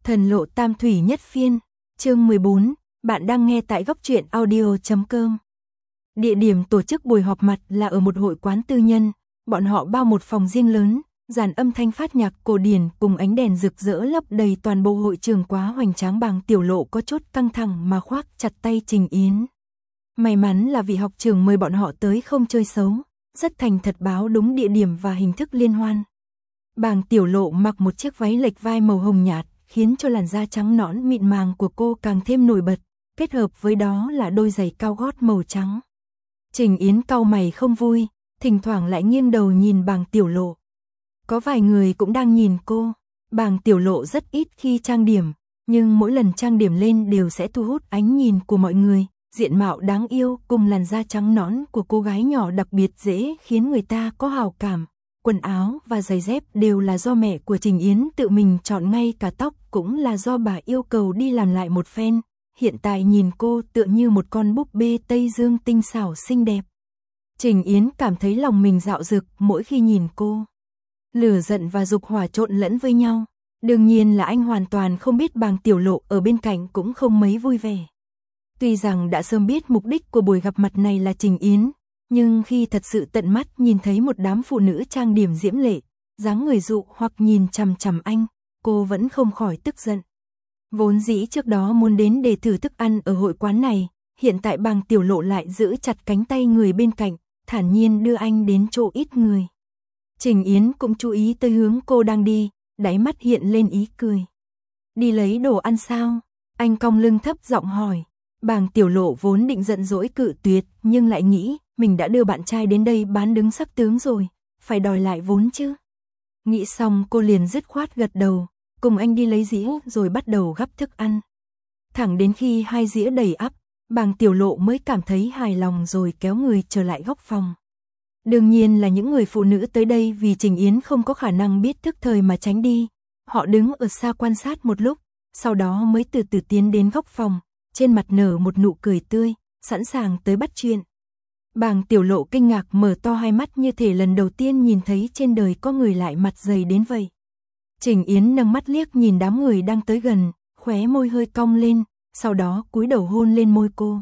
Thần lộ tam thủy nhất phiên, chương 14, bạn đang nghe tại góc truyện audio.com. Địa điểm tổ chức buổi họp mặt là ở một hội quán tư nhân, bọn họ bao một phòng riêng lớn, dàn âm thanh phát nhạc cổ điển cùng ánh đèn rực rỡ lấp đầy toàn bộ hội trường quá hoành tráng. Bàng Tiểu Lộ có chút căng thẳng mà khoác chặt tay Trình Yến. May mắn là vị học trưởng mời bọn họ tới không chơi xấu, rất thành thật báo đúng địa điểm và hình thức liên hoan. Bàng Tiểu Lộ mặc một chiếc váy lệch vai màu hồng nhạt, khiến cho làn da trắng nõn mịn màng của cô càng thêm nổi bật, kết hợp với đó là đôi giày cao gót màu trắng. Trình Yến cau mày không vui, thỉnh thoảng lại nghiêng đầu nhìn Bàng Tiểu Lộ. Có vài người cũng đang nhìn cô. Bàng Tiểu Lộ rất ít khi trang điểm, nhưng mỗi lần trang điểm lên đều sẽ thu hút ánh nhìn của mọi người. Diện mạo đáng yêu cùng làn da trắng nõn của cô gái nhỏ đặc biệt dễ khiến người ta có hào cảm. Quần áo và giày dép đều là do mẹ của Trình Yến tự mình chọn, ngay cả tóc cũng là do bà yêu cầu đi làm lại một phen. Hiện tại nhìn cô tựa như một con búp bê Tây Dương tinh xảo xinh đẹp. Trình Yến cảm thấy lòng mình dạo dực mỗi khi nhìn cô. Lửa giận và dục hỏa trộn lẫn với nhau. Đương nhiên là anh hoàn toàn không biết Bàng Tiểu Lộ ở bên cạnh cũng không mấy vui vẻ. Tuy rằng đã sớm biết mục đích của buổi gặp mặt này là Trình Yến, nhưng khi thật sự tận mắt nhìn thấy một đám phụ nữ trang điểm diễm lệ, dáng người dụ hoặc nhìn chằm chằm anh, cô vẫn không khỏi tức giận. Vốn dĩ trước đó muốn đến để thử thức ăn ở hội quán này, hiện tại Bàng Tiểu Lộ lại giữ chặt cánh tay người bên cạnh, thản nhiên đưa anh đến chỗ ít người. Trình Yến cũng chú ý tới hướng cô đang đi, đáy mắt hiện lên ý cười. Đi lấy đồ ăn sao? Anh cong lưng thấp giọng hỏi. Bàng Tiểu Lộ vốn định giận dỗi cự tuyệt, nhưng lại nghĩ, mình đã đưa bạn trai đến đây bán đứng sắc tướng rồi, phải đòi lại vốn chứ. Nghĩ xong cô liền dứt khoát gật đầu, cùng anh đi lấy dĩa rồi bắt đầu gắp thức ăn. Thẳng đến khi hai dĩa đầy ắp, Bàng Tiểu Lộ mới cảm thấy hài lòng rồi kéo người trở lại góc phòng. Đương nhiên là những người phụ nữ tới đây vì Trình Yến không có khả năng biết thức thời mà tránh đi. Họ đứng ở xa quan sát một lúc, sau đó mới từ từ tiến đến góc phòng, trên mặt nở một nụ cười tươi, sẵn sàng tới bắt chuyện. Bàng Tiểu Lộ kinh ngạc mở to hai mắt như thể lần đầu tiên nhìn thấy trên đời có người lại mặt dày đến vậy. Trình Yến nâng mắt liếc nhìn đám người đang tới gần, khóe môi hơi cong lên, sau đó cúi đầu hôn lên môi cô.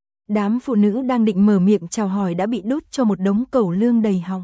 Đám phụ nữ đang định mở miệng chào hỏi đã bị đút cho một đống cẩu lương đầy họng.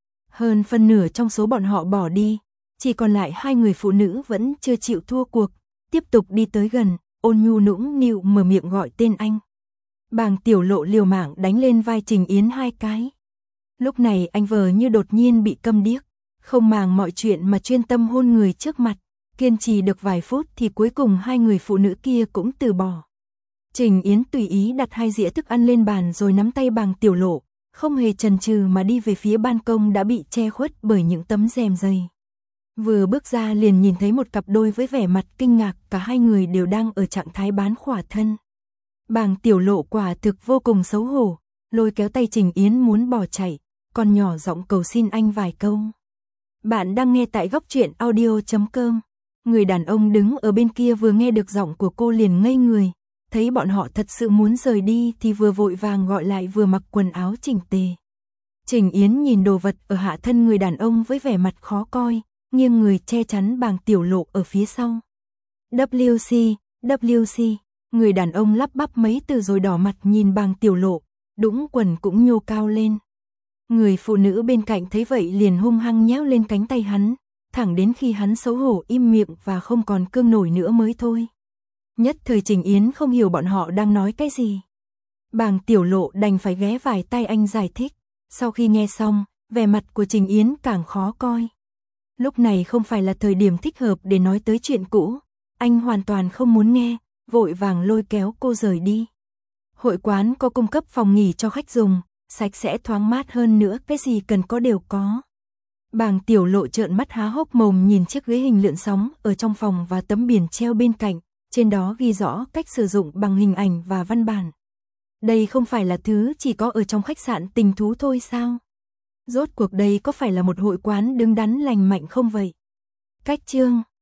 Hơn phân nửa trong số bọn họ bỏ đi, chỉ còn lại hai người phụ nữ vẫn chưa chịu thua cuộc, tiếp tục đi tới gần, ôn nhu nũng nịu mở miệng gọi tên anh. Bàng Tiểu Lộ liều mạng đánh lên vai Trình Yến hai cái. Lúc này anh vờ như đột nhiên bị câm điếc, không màng mọi chuyện mà chuyên tâm hôn người trước mặt. Kiên trì được vài phút thì cuối cùng hai người phụ nữ kia cũng từ bỏ. Trình Yến tùy ý đặt hai dĩa thức ăn lên bàn rồi nắm tay Bàng Tiểu Lộ, không hề chần chừ mà đi về phía ban công đã bị che khuất bởi những tấm rèm dày. Vừa bước ra liền nhìn thấy một cặp đôi với vẻ mặt kinh ngạc, cả hai người đều đang ở trạng thái bán khỏa thân. Bàng Tiểu Lộ quả thực vô cùng xấu hổ, lôi kéo tay Trình Yến muốn bỏ chạy, còn nhỏ giọng cầu xin anh vài câu. Bạn đang nghe tại góc truyện audio.com. Người đàn ông đứng ở bên kia vừa nghe được giọng của cô liền ngây người, thấy bọn họ thật sự muốn rời đi thì vừa vội vàng gọi lại vừa mặc quần áo chỉnh tề. Trình Yến nhìn đồ vật ở hạ thân người đàn ông với vẻ mặt khó coi, nghiêng người che chắn Bàng Tiểu Lộ ở phía sau. WC, WC, người đàn ông lắp bắp mấy từ rồi đỏ mặt nhìn Bàng Tiểu Lộ, đũng quần cũng nhô cao lên. Người phụ nữ bên cạnh thấy vậy liền hung hăng nhéo lên cánh tay hắn, thẳng đến khi hắn xấu hổ im miệng và không còn cương nổi nữa mới thôi. Nhất thời Trình Yến không hiểu bọn họ đang nói cái gì. Bàng Tiểu Lộ đành phải ghé vài tay anh giải thích, sau khi nghe xong, vẻ mặt của Trình Yến càng khó coi. Lúc này không phải là thời điểm thích hợp để nói tới chuyện cũ, anh hoàn toàn không muốn nghe, vội vàng lôi kéo cô rời đi. Hội quán có cung cấp phòng nghỉ cho khách dùng, sạch sẽ thoáng mát hơn nữa, cái gì cần có đều có. Bàng Tiểu Lộ trợn mắt há hốc mồm nhìn chiếc ghế hình lượn sóng ở trong phòng và tấm biển treo bên cạnh, trên đó ghi rõ cách sử dụng bằng hình ảnh và văn bản. Đây không phải là thứ chỉ có ở trong khách sạn Tình Thú thôi sao? Rốt cuộc đây có phải là một hội quán đứng đắn lành mạnh không vậy? Cách chương